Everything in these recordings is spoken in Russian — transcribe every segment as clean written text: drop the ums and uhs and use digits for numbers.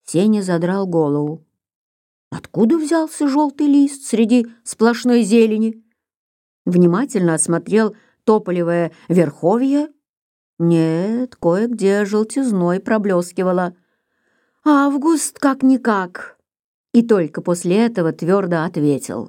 Сеня задрал голову. Откуда взялся желтый лист среди сплошной зелени? Внимательно осмотрел тополевое верховье. Нет, кое-где желтизной проблескивало. Август как-никак. И только после этого твердо ответил.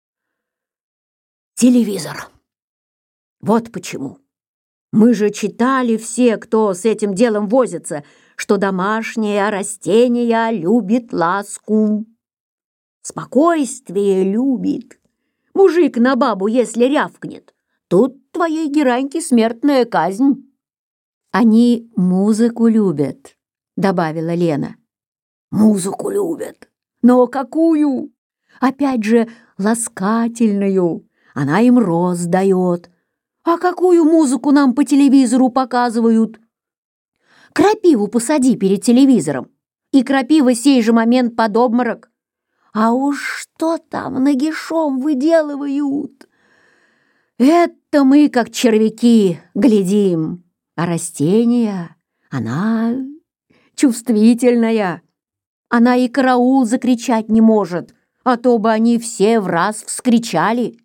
Телевизор. Вот почему. Мы же читали все, кто с этим делом возится, что домашнее растение любит ласку. Спокойствие любит. Мужик на бабу, если рявкнет, тут твоей гераньке смертная казнь. Они музыку любят, добавила Лена. Музыку любят. Но какую? Опять же, ласкательную. Она им роз дает. А какую музыку нам по телевизору показывают? Крапиву посади перед телевизором, и крапива сей же момент под обморок. А уж что там нагишом выделывают? Это мы, как червяки, глядим. А растение, она чувствительная. Она и караул закричать не может, а то бы они все в раз вскричали.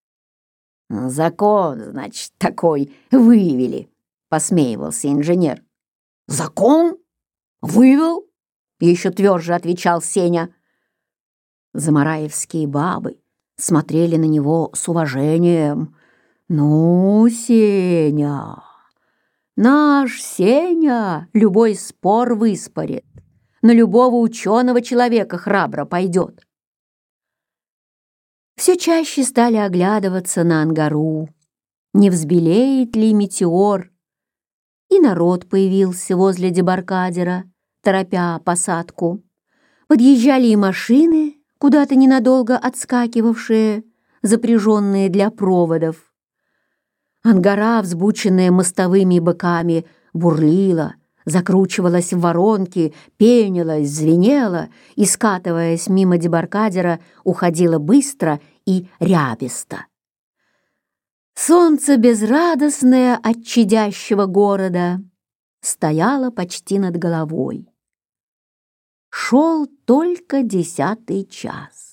Закон, значит, такой выявили, посмеивался инженер. Закон? Вывел? Еще тверже отвечал Сеня. Замараевские бабы смотрели на него с уважением. Ну, Сеня, наш Сеня любой спор выспорит, на любого ученого человека храбро пойдет. Все чаще стали оглядываться на Ангару, не взбелеет ли метеор. И народ появился возле дебаркадера, торопя посадку. Подъезжали и машины, куда-то ненадолго отскакивавшие, запряженные для проводов. Ангара, взбученная мостовыми быками, бурлила, закручивалась в воронки, пенилась, звенела и, скатываясь мимо дебаркадера, уходила быстро и рябисто. Солнце, безрадостное от чадящего города, стояло почти над головой. Шел только 10-й час.